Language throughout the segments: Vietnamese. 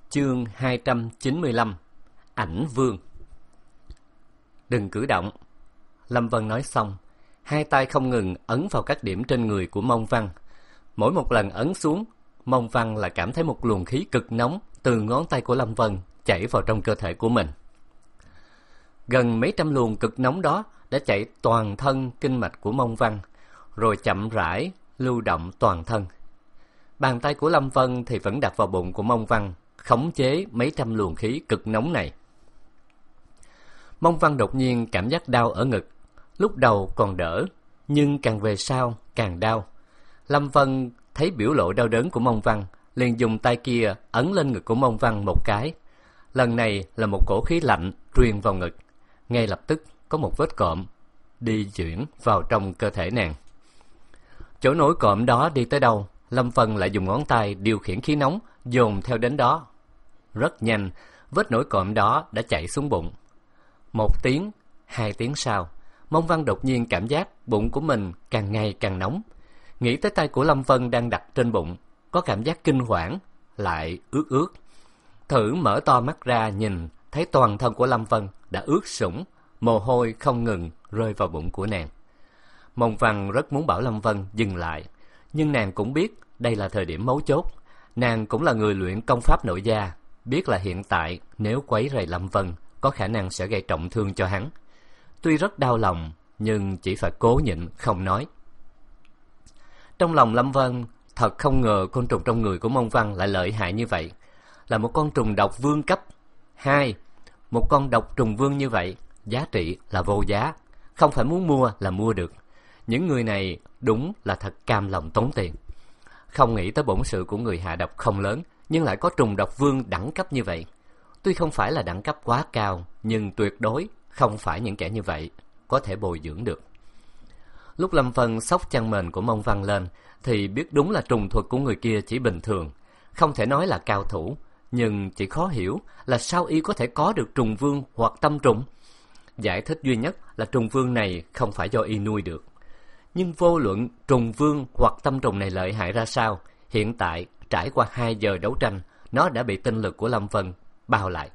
Chương 295. Ảnh vương. Đừng cử động. Lâm Vân nói xong, hai tay không ngừng ấn vào các điểm trên người của Mông Văn. Mỗi một lần ấn xuống, Mông Văn lại cảm thấy một luồng khí cực nóng từ ngón tay của Lâm Vân chảy vào trong cơ thể của mình. Gần mấy trăm luồng cực nóng đó đã chạy toàn thân kinh mạch của Mông Văn, rồi chậm rãi lưu động toàn thân. Bàn tay của Lâm Vân thì vẫn đặt vào bụng của Mông Văn, khống chế mấy trăm luồng khí cực nóng này. Mông Văn đột nhiên cảm giác đau ở ngực, lúc đầu còn đỡ, nhưng càng về sau càng đau. Lâm Vân thấy biểu lộ đau đớn của Mông Văn, liền dùng tay kia ấn lên ngực của Mông Văn một cái. Lần này là một cổ khí lạnh truyền vào ngực, ngay lập tức có một vết cộm đi chuyển vào trong cơ thể nàng. Chỗ nổi cộm đó đi tới đâu, Lâm Vân lại dùng ngón tay điều khiển khí nóng dồn theo đến đó. Rất nhanh, vết nổi cộm đó đã chạy xuống bụng. 1 tiếng, 2 tiếng sau, Mông Văn đột nhiên cảm giác bụng của mình càng ngày càng nóng. Nghĩ tới tay của Lâm Vân đang đặt trên bụng, có cảm giác kinh hoảng, lại ướt ướt. Thử mở to mắt ra nhìn, thấy toàn thân của Lâm Vân đã ướt sũng, mồ hôi không ngừng rơi vào bụng của nàng. Mông Văn rất muốn bảo Lâm Vân dừng lại, nhưng nàng cũng biết đây là thời điểm mấu chốt. Nàng cũng là người luyện công pháp nội gia, biết là hiện tại nếu quấy rầy Lâm Vân có khả năng sẽ gây trọng thương cho hắn. Tuy rất đau lòng, nhưng chỉ phải cố nhịn không nói. Trong lòng Lâm Vân thật không ngờ côn trùng trong người của Mông Văn lại lợi hại như vậy, là một con trùng độc vương cấp 2. Một con độc trùng vương như vậy, giá trị là vô giá, không phải muốn mua là mua được. Những người này đúng là thật cam lòng tốn tiền. Không nghĩ tới bổn sự của người hạ độc không lớn, nhưng lại có trùng độc vương đẳng cấp như vậy. Tuy không phải là đẳng cấp quá cao, nhưng tuyệt đối không phải những kẻ như vậy có thể bồi dưỡng được. Lúc Lâm Vân xốc chăn mền của Mông Văn lên, thì biết đúng là trùng thuật của người kia chỉ bình thường, không thể nói là cao thủ, nhưng chỉ khó hiểu là sao y có thể có được trùng vương hoặc tâm trùng. Giải thích duy nhất là trùng vương này không phải do y nuôi được. Nhưng vô luận trùng vương hoặc tâm trùng này lợi hại ra sao, hiện tại trải qua 2 giờ đấu tranh, nó đã bị tinh lực của Lâm Vân bao lại.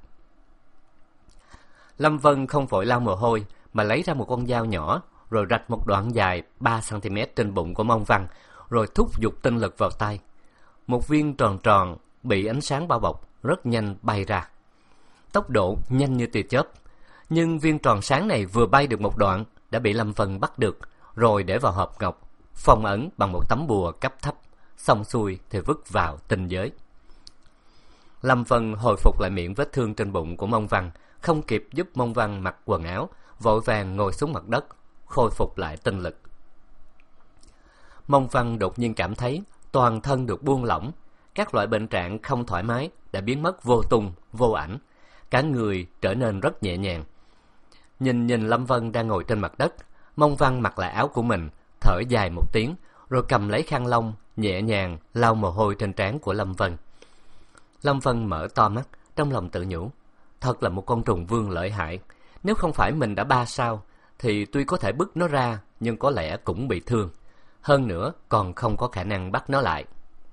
Lâm Vân không vội lau mồ hôi, mà lấy ra một con dao nhỏ, rồi rạch một đoạn dài 3 cm trên bụng của Mông Văn, rồi thúc giục tinh lực vào tay. Một viên tròn tròn bị ánh sáng bao bọc rất nhanh bay ra, tốc độ nhanh như tia chớp. Nhưng viên tròn sáng này vừa bay được một đoạn đã bị Lâm Vân bắt được, rồi để vào hộp ngọc, phong ấn bằng một tấm bùa cấp thấp, xong xuôi thì vứt vào tinh giới. Lâm Vân hồi phục lại miệng vết thương trên bụng của Mông Văn, không kịp giúp Mông Văn mặc quần áo, vội vàng ngồi xuống mặt đất, khôi phục lại tinh lực. Mông Văn đột nhiên cảm thấy toàn thân được buông lỏng, các loại bệnh trạng không thoải mái đã biến mất vô tung, vô ảnh, cả người trở nên rất nhẹ nhàng. Nhìn Lâm Vân đang ngồi trên mặt đất, Mông Văn mặc lại áo của mình, thở dài một tiếng, rồi cầm lấy khăn lông, nhẹ nhàng lau mồ hôi trên trán của Lâm Vân. Lâm Vân mở to mắt, trong lòng tự nhủ, thật là một con trùng vương lợi hại. Nếu không phải mình đã 3 sao, thì tuy có thể bứt nó ra, nhưng có lẽ cũng bị thương. Hơn nữa, còn không có khả năng bắt nó lại.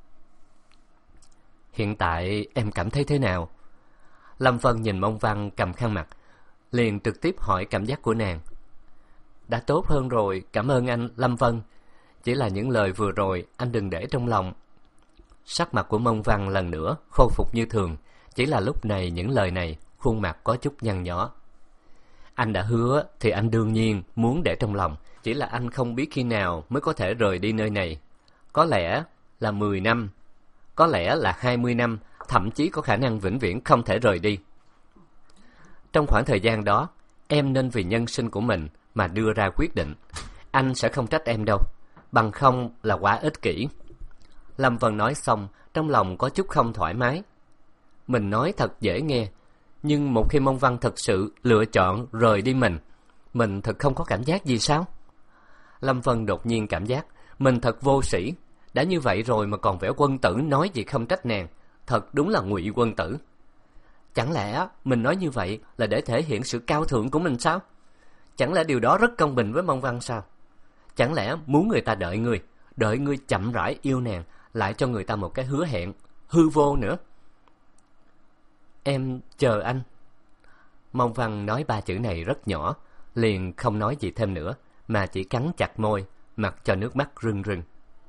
Hiện tại em cảm thấy thế nào? Lâm Vân nhìn Mông Văn cầm khăn mặt, liền trực tiếp hỏi cảm giác của nàng. Đã tốt hơn rồi, cảm ơn anh, Lâm Vân. Chỉ là những lời vừa rồi anh đừng để trong lòng. Sắc mặt của Mông Văn lần nữa khôi phục như thường, chỉ là lúc này những lời này khuôn mặt có chút nhăn nhó. Anh đã hứa thì anh đương nhiên muốn để trong lòng, chỉ là anh không biết khi nào mới có thể rời đi nơi này. Có lẽ là 10 năm, có lẽ là 20 năm, thậm chí có khả năng vĩnh viễn không thể rời đi. Trong khoảng thời gian đó, em nên vì nhân sinh của mình mà đưa ra quyết định. Anh sẽ không trách em đâu, bằng không là quá ích kỷ. Lâm Vân nói xong, trong lòng có chút không thoải mái. Mình nói thật dễ nghe, nhưng một khi Mông Văn thật sự lựa chọn rời đi mình thật không có cảm giác gì sao? Lâm Vân đột nhiên cảm giác mình thật vô sĩ. Đã như vậy rồi mà còn vẻ quân tử nói gì không trách nàng, thật đúng là ngụy quân tử. Chẳng lẽ mình nói như vậy là để thể hiện sự cao thượng của mình sao? Chẳng lẽ điều đó rất công bình với Mông Văn sao? Chẳng lẽ muốn người ta đợi ngươi chậm rãi yêu nàng, lại cho người ta một cái hứa hẹn hư vô nữa? Em chờ anh. Mông Văn nói 3 chữ này rất nhỏ, liền không nói gì thêm nữa, mà chỉ cắn chặt môi, mặc cho nước mắt rưng rưng.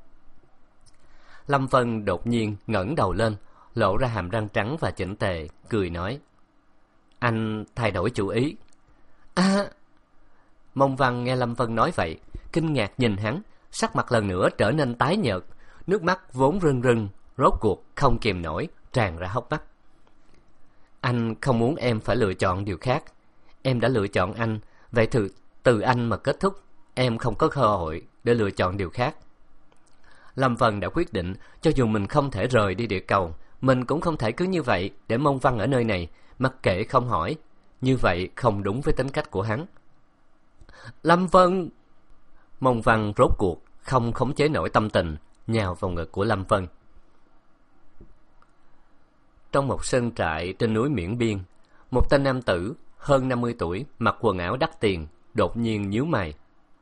Lâm Vân đột nhiên ngẩng đầu lên, lộ ra hàm răng trắng và chỉnh tề, cười nói: Anh thay đổi chủ ý. À! Mông Văn nghe Lâm Vân nói vậy, kinh ngạc nhìn hắn, sắc mặt lần nữa trở nên tái nhợt, nước mắt vốn rưng rưng, rốt cuộc không kìm nổi, tràn ra hốc mắt. Anh không muốn em phải lựa chọn điều khác. Em đã lựa chọn anh, vậy từ anh mà kết thúc, em không có cơ hội để lựa chọn điều khác. Lâm Vân đã quyết định, cho dù mình không thể rời đi địa cầu, mình cũng không thể cứ như vậy để Mông Văn ở nơi này, mặc kệ không hỏi. Như vậy không đúng với tính cách của hắn. Lâm Vân! Mông Văn rốt cuộc không khống chế nổi tâm tình, nhào vào ngực của Lâm Vân. Trong một sơn trại trên núi Miễn Biên, một tên nam tử hơn 50 tuổi, mặc quần áo đắt tiền, đột nhiên nhíu mày.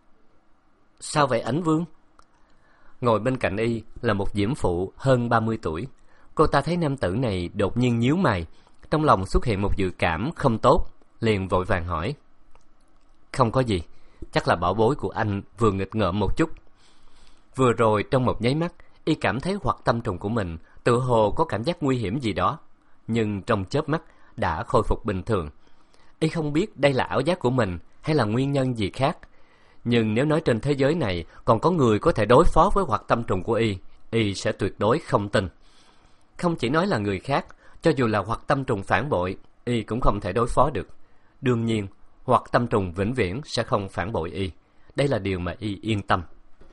Sao vậy Ảnh Vương? Ngồi bên cạnh y là một diễm phụ hơn 30 tuổi. Cô ta thấy nam tử này đột nhiên nhíu mày, trong lòng xuất hiện một dự cảm không tốt, liền vội vàng hỏi. Không có gì, chắc là bảo bối của anh vừa nghịch ngợm một chút. Vừa rồi trong một nháy mắt, y cảm thấy hoạt tâm trùng của mình tự hồ có cảm giác nguy hiểm gì đó, nhưng trong chớp mắt đã khôi phục bình thường. Y không biết đây là ảo giác của mình hay là nguyên nhân gì khác, nhưng nếu nói trên thế giới này còn có người có thể đối phó với hoạt tâm trùng của y sẽ tuyệt đối không tin. Không chỉ nói là người khác, cho dù là hoạt tâm trùng phản bội, y cũng không thể đối phó được. Đương nhiên, hoạt tâm trùng vĩnh viễn sẽ không phản bội y. Đây là điều mà y yên tâm.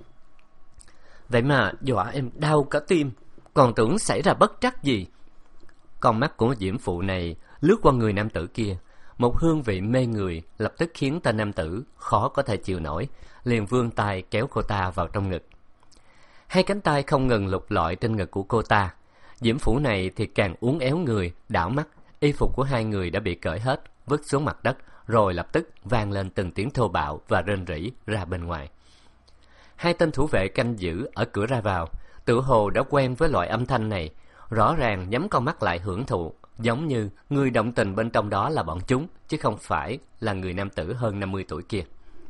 Vậy mà dọa em đau cả tim, còn tưởng xảy ra bất trắc gì. Con mắt của diễm phụ này lướt qua người nam tử kia, một hương vị mê người lập tức khiến tên nam tử khó có thể chịu nổi, liền vươn tay kéo cô ta vào trong ngực. Hai cánh tay không ngừng lục lọi trên ngực của cô ta. Diễm phụ này thì càng uốn éo người, đảo mắt, y phục của hai người đã bị cởi hết, vứt xuống mặt đất, rồi lập tức vang lên từng tiếng thô bạo và rên rỉ ra bên ngoài. Hai tên thủ vệ canh giữ ở cửa ra vào, tự hồ đã quen với loại âm thanh này, rõ ràng nhắm con mắt lại hưởng thụ, giống như người động tình bên trong đó là bọn chúng, chứ không phải là người nam tử hơn 50 tuổi kia.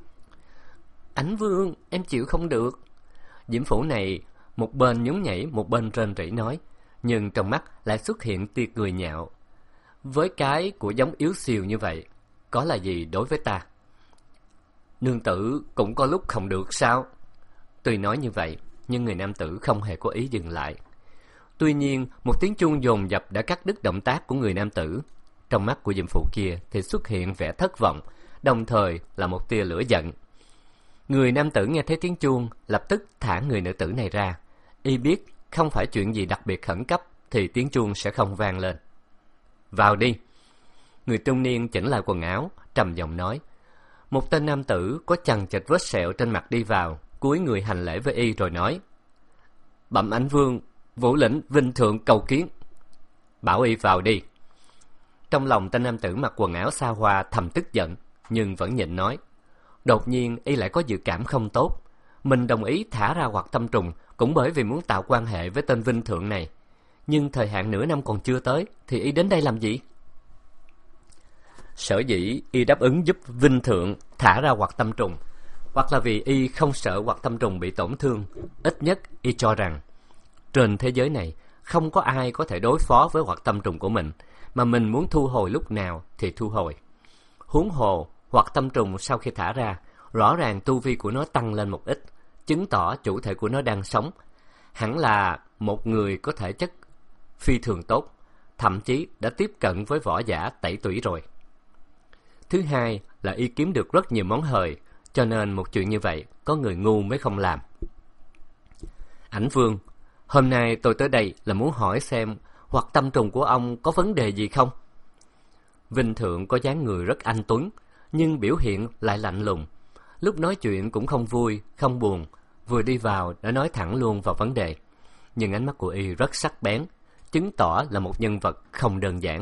Ảnh Vương, em chịu không được. Diễm phủ này một bên nhún nhảy, một bên rên rỉ nói, nhưng trong mắt lại xuất hiện tia cười nhạo. Với cái của giống yếu xìu như vậy, có là gì đối với ta? Nương tử cũng có lúc không được sao? Tuy nói như vậy, nhưng người nam tử không hề có ý dừng lại. Tuy nhiên, một tiếng chuông dồn dập đã cắt đứt động tác của người nam tử. Trong mắt của diệm phụ kia thì xuất hiện vẻ thất vọng, đồng thời là một tia lửa giận. Người nam tử nghe thấy tiếng chuông, lập tức thả người nữ tử này ra. Y biết không phải chuyện gì đặc biệt khẩn cấp thì tiếng chuông sẽ không vang lên. Vào đi. Người trung niên chỉnh lại quần áo, trầm giọng nói. Một tên nam tử có chằng chịt vết sẹo trên mặt đi vào, cúi người hành lễ với y rồi nói. Bẩm Ảnh Vương, Vũ lĩnh vinh thượng cầu kiến. Bảo y vào đi. Trong lòng tên nam tử mặc quần áo xa hoa thầm tức giận, nhưng vẫn nhịn nói. Đột nhiên y lại có dự cảm không tốt. Mình đồng ý thả ra hoạt tâm trùng cũng bởi vì muốn tạo quan hệ với tên vinh thượng này. Nhưng thời hạn nửa năm còn chưa tới, thì y đến đây làm gì? Sở dĩ y đáp ứng giúp vinh thượng thả ra hoạt tâm trùng, hoặc là vì y không sợ hoạt tâm trùng bị tổn thương. Ít nhất y cho rằng trên thế giới này không có ai có thể đối phó với hoạt tâm trùng của mình, mà mình muốn thu hồi lúc nào thì thu hồi. Huống hồ hoạt tâm trùng sau khi thả ra, rõ ràng tu vi của nó tăng lên một ít, chứng tỏ chủ thể của nó đang sống. Hẳn là một người có thể chất phi thường tốt, thậm chí đã tiếp cận với võ giả tẩy tủy rồi. Thứ hai là y kiếm được rất nhiều món hời, cho nên một chuyện như vậy có người ngu mới không làm. Ảnh Vương, hôm nay tôi tới đây là muốn hỏi xem hoạt tâm trùng của ông có vấn đề gì không? Vinh thượng có dáng người rất anh tuấn, nhưng biểu hiện lại lạnh lùng. Lúc nói chuyện cũng không vui, không buồn, vừa đi vào đã nói thẳng luôn vào vấn đề. Nhưng ánh mắt của y rất sắc bén, chứng tỏ là một nhân vật không đơn giản.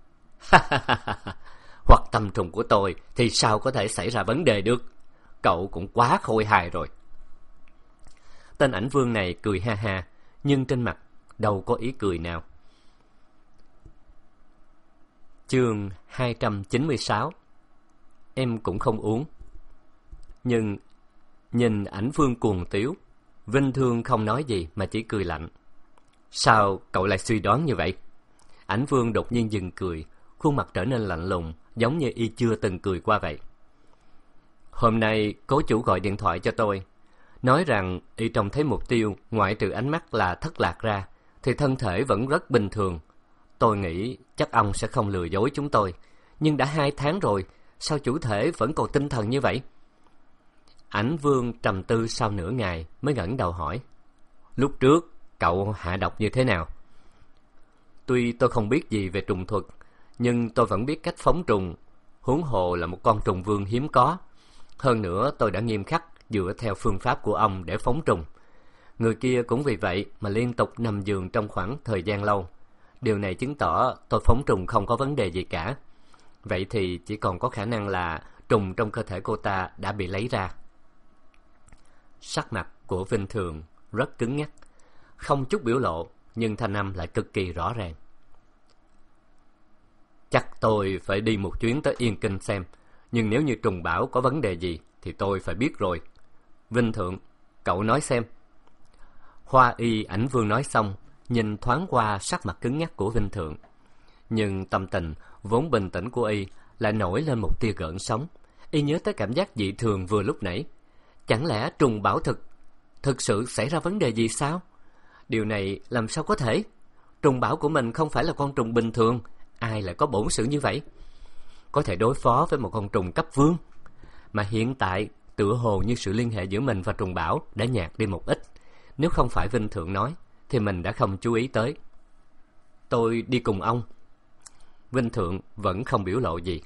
Hoạt tâm trùng của tôi thì sao có thể xảy ra vấn đề được? Cậu cũng quá khôi hài rồi. Tên Ảnh Vương này cười ha ha, nhưng trên mặt đâu có ý cười nào. Chương 296. Em cũng không uống. Nhưng nhìn ảnh Vương cuồng tiếu, Vinh Thương không nói gì mà chỉ cười lạnh. Sao cậu lại suy đoán như vậy? Ảnh Vương đột nhiên dừng cười, khuôn mặt trở nên lạnh lùng, giống như y chưa từng cười qua vậy. Hôm nay cố chủ gọi điện thoại cho tôi, nói rằng y trông thấy mục tiêu ngoại trừ ánh mắt là thất lạc ra thì thân thể vẫn rất bình thường. Tôi nghĩ chắc ông sẽ không lừa dối chúng tôi, nhưng đã 2 tháng rồi, sao chủ thể vẫn còn tinh thần như vậy? Ảnh Vương trầm tư sau nửa ngày mới ngẩng đầu hỏi. Lúc trước cậu hạ độc như thế nào? Tuy tôi không biết gì về trùng thuật, nhưng tôi vẫn biết cách phóng trùng, huống hồ là một con trùng vương hiếm có. Hơn nữa tôi đã nghiêm khắc dựa theo phương pháp của ông để phóng trùng. Người kia cũng vì vậy mà liên tục nằm giường trong khoảng thời gian lâu. Điều này chứng tỏ tôi phóng trùng không có vấn đề gì cả. Vậy thì chỉ còn có khả năng là trùng trong cơ thể cô ta đã bị lấy ra. Sắc mặt của Vinh Thường rất cứng nhắc, không chút biểu lộ, nhưng thanh âm lại cực kỳ rõ ràng. Chắc tôi phải đi một chuyến tới Yên Kinh xem, nhưng nếu như trùng bảo có vấn đề gì thì tôi phải biết rồi. Vinh Thượng, cậu nói xem. Hoa y Ảnh Vương nói xong, nhìn thoáng qua sắc mặt cứng nhắc của Vinh Thượng. Nhưng tâm tình vốn bình tĩnh của y lại nổi lên một tia gợn sóng. Y nhớ tới cảm giác dị thường vừa lúc nãy. Chẳng lẽ trùng bảo thực sự xảy ra vấn đề gì sao? Điều này làm sao có thể? Trùng bảo của mình không phải là con trùng bình thường, ai lại có bổn sự như vậy? Có thể đối phó với một con trùng cấp vương. Mà hiện tại tựa hồ như sự liên hệ giữa mình và trùng bảo đã nhạt đi một ít. Nếu không phải Vinh Thượng nói thì mình đã không chú ý tới. Tôi đi cùng ông. Vinh Thượng vẫn không biểu lộ gì.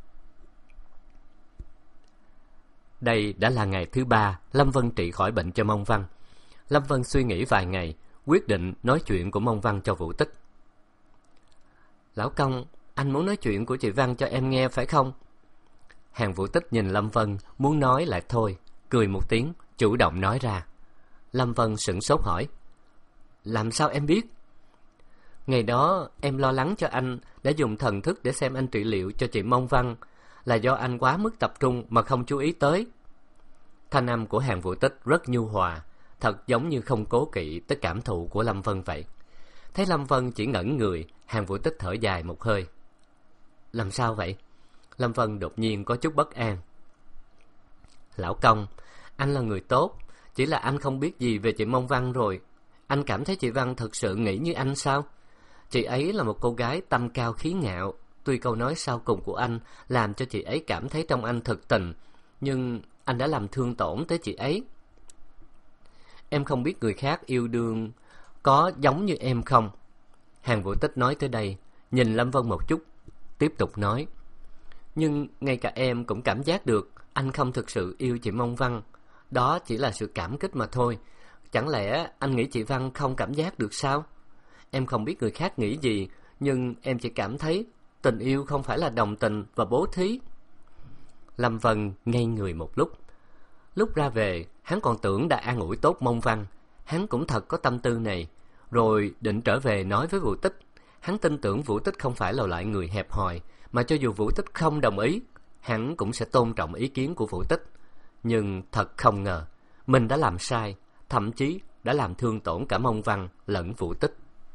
Đây đã là ngày thứ 3 Lâm Vân trị khỏi bệnh cho Mông Văn. Lâm Vân suy nghĩ vài ngày, quyết định nói chuyện của Mông Văn cho Vũ Tích. Lão Công, anh muốn nói chuyện của chị Văn cho em nghe phải không? Hàng Vũ Tích nhìn Lâm Vân, muốn nói lại thôi, cười một tiếng, chủ động nói ra. Lâm Vân sửng sốt hỏi. Làm sao em biết? Ngày đó em lo lắng cho anh, đã dùng thần thức để xem anh trị liệu cho chị Mông Văn, là do anh quá mức tập trung mà không chú ý tới. Thanh âm của Hàng Vũ Tích rất nhu hòa, thật giống như không cố kỵ tới cảm thụ của Lâm Vân vậy. Thấy Lâm Vân chỉ ngẩn người, Hàng Vũ Tích thở dài một hơi. Làm sao vậy? Lâm Vân đột nhiên có chút bất an. Lão Công, anh là người tốt, chỉ là anh không biết gì về chị Mông Văn rồi. Anh cảm thấy chị Văn thực sự nghĩ như anh sao? Chị ấy là một cô gái tâm cao khí ngạo. Tuy câu nói sau cùng của anh làm cho chị ấy cảm thấy trong anh thực tình, nhưng anh đã làm thương tổn tới chị ấy. Em không biết người khác yêu đương có giống như em không? Hàng Vũ Tích nói tới đây, nhìn Lâm Vân một chút, tiếp tục nói. Nhưng ngay cả em cũng cảm giác được anh không thực sự yêu chị Mông Văn. Đó chỉ là sự cảm kích mà thôi. Chẳng lẽ anh nghĩ chị Văn không cảm giác được sao? Em không biết người khác nghĩ gì, nhưng em chỉ cảm thấy tình yêu không phải là đồng tình và bố thí. Lâm Vân ngây người một lúc. Lúc ra về, hắn còn tưởng đã an ủi tốt Mông Văn. Hắn cũng thật có tâm tư này. Rồi định trở về nói với Vũ Tích. Hắn tin tưởng Vũ Tích không phải là loại người hẹp hòi, mà cho dù Vũ Tích không đồng ý, hắn cũng sẽ tôn trọng ý kiến của Vũ Tích. Nhưng thật không ngờ, mình đã làm sai, thậm chí đã làm thương tổn cả Mông Văn lẫn Vũ Tích.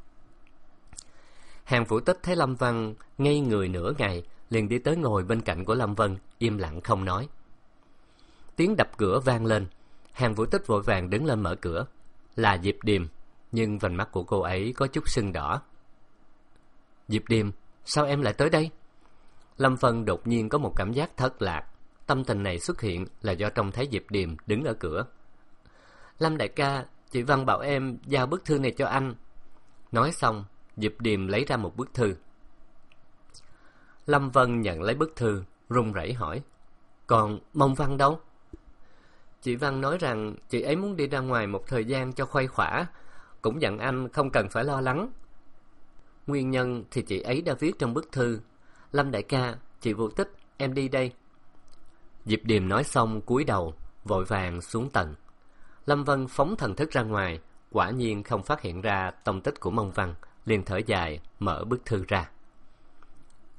Hàng Vũ Tích thấy Lâm Văn ngây người nửa ngày, liền đi tới ngồi bên cạnh của Lâm Vân, im lặng không nói. Tiếng đập cửa vang lên, Hàng Vũ Tích vội vàng đứng lên mở cửa. Là Diệp Điềm, nhưng vành mắt của cô ấy có chút sưng đỏ. Diệp Điềm, sao em lại tới đây? Lâm Vân đột nhiên có một cảm giác thất lạc. Tâm tình này xuất hiện là do trông thấy Diệp Điềm đứng ở cửa. Lâm đại ca, chị Văn bảo em giao bức thư này cho anh. Nói xong, Diệp Điềm lấy ra một bức thư. Lâm Vân nhận lấy bức thư, run rẩy hỏi. Còn Mông Văn đâu? Chị Văn nói rằng chị ấy muốn đi ra ngoài một thời gian cho khuây khỏa, cũng dặn anh không cần phải lo lắng. Nguyên nhân thì chị ấy đã viết trong bức thư. Lâm đại ca, chị Vũ Tích, em đi đây. Diệp Điềm nói xong cúi đầu, vội vàng xuống tầng. Lâm Vân phóng thần thức ra ngoài, quả nhiên không phát hiện ra tông tích của Mông Văn, liền thở dài, mở bức thư ra.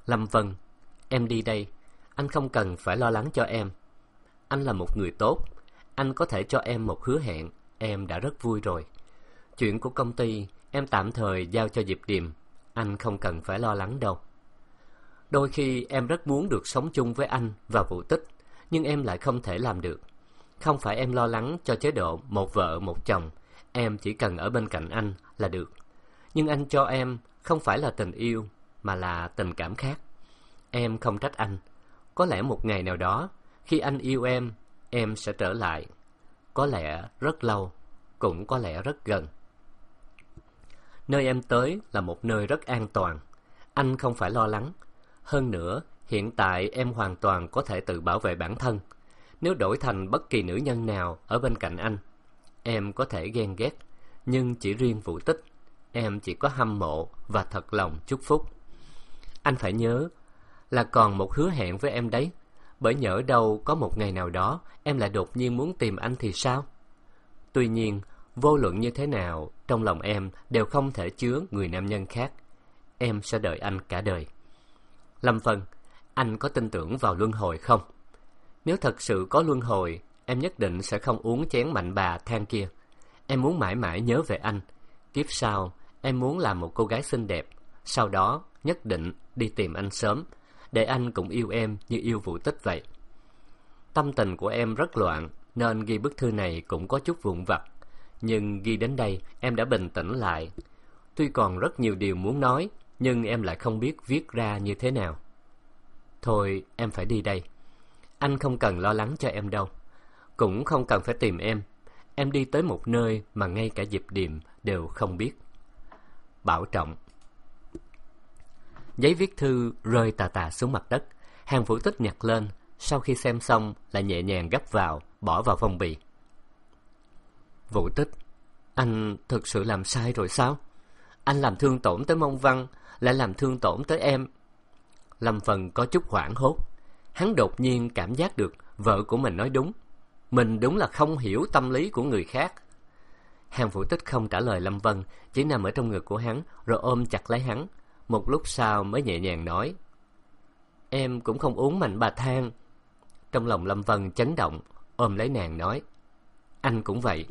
Lâm Vân, em đi đây. Anh không cần phải lo lắng cho em. Anh là một người tốt. Anh có thể cho em một hứa hẹn. Em đã rất vui rồi. Chuyện của công ty em tạm thời giao cho Diệp Điềm. Anh không cần phải lo lắng đâu. Đôi khi em rất muốn được sống chung với anh và Vũ Tích, nhưng em lại không thể làm được. Không phải em lo lắng cho chế độ một vợ một chồng. Em chỉ cần ở bên cạnh anh là được. Nhưng anh cho em không phải là tình yêu, mà là tình cảm khác. Em không trách anh. Có lẽ một ngày nào đó, khi anh yêu em sẽ trở lại. Có lẽ rất lâu, cũng có lẽ rất gần. Nơi em tới là một nơi rất an toàn. Anh không phải lo lắng. Hơn nữa, hiện tại em hoàn toàn có thể tự bảo vệ bản thân. Nếu đổi thành bất kỳ nữ nhân nào ở bên cạnh anh, em có thể ghen ghét. Nhưng chỉ riêng Vũ Tích, em chỉ có hâm mộ và thật lòng chúc phúc. Anh phải nhớ là còn một hứa hẹn với em đấy. Bởi nhỡ đâu có một ngày nào đó em lại đột nhiên muốn tìm anh thì sao? Tuy nhiên, vô luận như thế nào, trong lòng em đều không thể chứa người nam nhân khác. Em sẽ đợi anh cả đời. Lâm Vân, anh có tin tưởng vào luân hồi không? Nếu thật sự có luân hồi, em nhất định sẽ không uống chén mạnh bà than kia. Em muốn mãi mãi nhớ về anh. Kiếp sau, em muốn làm một cô gái xinh đẹp. Sau đó, nhất định đi tìm anh sớm, để anh cũng yêu em như yêu Vũ Tích vậy. Tâm tình của em rất loạn, nên ghi bức thư này cũng có chút vụn vặt. Nhưng ghi đến đây, em đã bình tĩnh lại. Tuy còn rất nhiều điều muốn nói, nhưng em lại không biết viết ra như thế nào. Thôi, em phải đi đây. Anh không cần lo lắng cho em đâu. Cũng không cần phải tìm em. Em đi tới một nơi mà ngay cả Diệp Điềm đều không biết. Bảo trọng. Giấy viết thư rơi tà tà xuống mặt đất. Hàng Vũ Tích nhặt lên, sau khi xem xong lại nhẹ nhàng gấp vào, bỏ vào phong bì. Vũ Tích, anh thực sự làm sai rồi sao? Anh làm thương tổn tới Mông Văn, lại làm thương tổn tới em. Lâm Vân có chút hoảng hốt. Hắn đột nhiên cảm giác được vợ của mình nói đúng. Mình đúng là không hiểu tâm lý của người khác. Hàng Vũ Tích không trả lời Lâm Vân, chỉ nằm ở trong ngực của hắn rồi ôm chặt lấy hắn. Một lúc sau mới nhẹ nhàng nói: Em cũng không uống mạnh bà thang. Trong lòng Lâm Vân chấn động, ôm lấy nàng nói: Anh cũng vậy.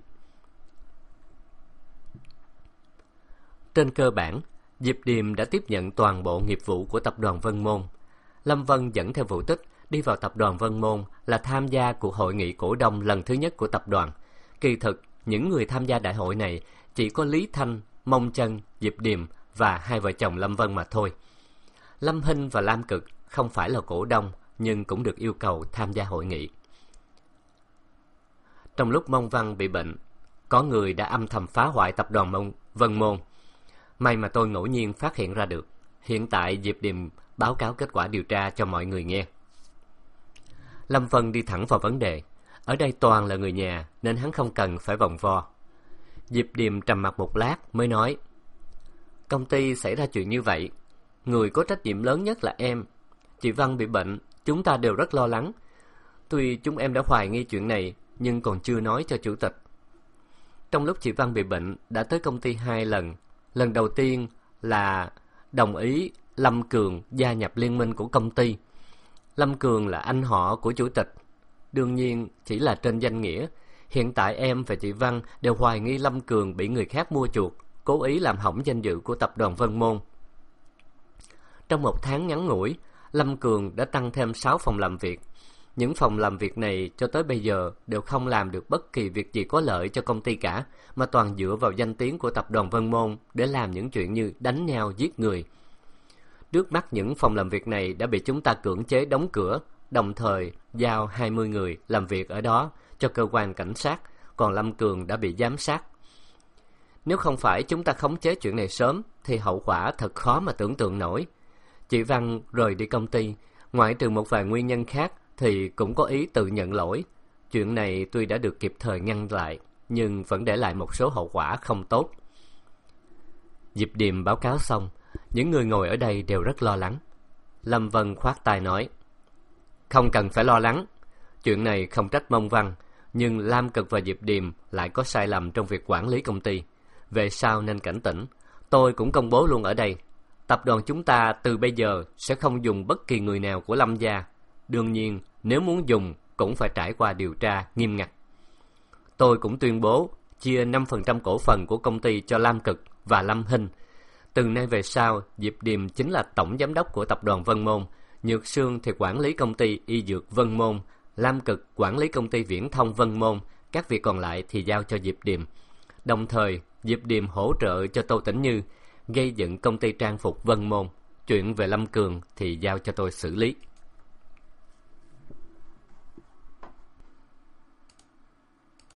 Trên cơ bản, Diệp Điềm đã tiếp nhận toàn bộ nghiệp vụ của tập đoàn Vân Môn. Lâm Vân dẫn theo Vũ Tích đi vào tập đoàn Vân Môn là tham gia cuộc hội nghị cổ đông lần thứ nhất của tập đoàn. Kỳ thực, những người tham gia đại hội này chỉ có Lý Thanh, Mông Chân, Diệp Điềm và hai vợ chồng Lâm Vân mà thôi. Lâm Hinh và Lam Cực không phải là cổ đông, nhưng cũng được yêu cầu tham gia hội nghị. Trong lúc Mông Văn bị bệnh, có người đã âm thầm phá hoại tập đoàn Vân Môn. May mà tôi ngẫu nhiên phát hiện ra được. Hiện tại Diệp Điềm báo cáo kết quả điều tra cho mọi người nghe. Lâm Vân đi thẳng vào vấn đề. Ở đây toàn là người nhà, nên hắn không cần phải vòng vo. Diệp Điềm trầm mặc một lát mới nói: Công ty xảy ra chuyện như vậy, người có trách nhiệm lớn nhất là em. Chị Văn bị bệnh, chúng ta đều rất lo lắng. Tuy chúng em đã hoài nghi chuyện này, nhưng còn chưa nói cho chủ tịch. Trong lúc chị Văn bị bệnh, đã tới công ty 2 lần. Lần đầu tiên là đồng ý Lâm Cường gia nhập liên minh của công ty. Lâm Cường là anh họ của chủ tịch, đương nhiên chỉ là trên danh nghĩa. Hiện tại em và chị Văn đều hoài nghi Lâm Cường bị người khác mua chuộc, cố ý làm hỏng danh dự của tập đoàn Vân Môn. Trong 1 tháng ngắn ngủi, Lâm Cường đã tăng thêm 6 phòng làm việc. Những phòng làm việc này cho tới bây giờ đều không làm được bất kỳ việc gì có lợi cho công ty cả, mà toàn dựa vào danh tiếng của tập đoàn Vân Môn để làm những chuyện như đánh nhau, giết người. Trước mắt những phòng làm việc này đã bị chúng ta cưỡng chế đóng cửa, đồng thời giao 20 người làm việc ở đó cho cơ quan cảnh sát, còn Lâm Cường đã bị giám sát. Nếu không phải chúng ta khống chế chuyện này sớm, thì hậu quả thật khó mà tưởng tượng nổi. Chị Văn rời đi công ty, ngoại trừ một vài nguyên nhân khác, thì cũng có ý tự nhận lỗi. Chuyện này tuy đã được kịp thời ngăn lại, nhưng vẫn để lại một số hậu quả không tốt. Diệp Điềm báo cáo xong, những người ngồi ở đây đều rất lo lắng. Lâm Vân khoát tay nói: Không cần phải lo lắng. Chuyện này không trách Mông Văn, nhưng Lam Cực và Diệp Điềm lại có sai lầm trong việc quản lý công ty. Về sau nên cảnh tỉnh. Tôi cũng công bố luôn ở đây. Tập đoàn chúng ta từ bây giờ sẽ không dùng bất kỳ người nào của Lâm gia. Đương nhiên, nếu muốn dùng cũng phải trải qua điều tra nghiêm ngặt. Tôi cũng tuyên bố chia 5% cổ phần của công ty cho Lam Cực và Lâm Hinh. Từ nay về sau, Diệp Điềm chính là tổng giám đốc của tập đoàn Vân Môn, Nhược Sương thì quản lý công ty y dược Vân Môn, Lam Cực quản lý công ty viễn thông Vân Môn, các việc còn lại thì giao cho Diệp Điềm. Đồng thời, Diệp Điềm hỗ trợ cho Tô Tĩnh Như gây dựng công ty trang phục Vân Môn. Chuyện về Lâm Cường thì giao cho tôi xử lý.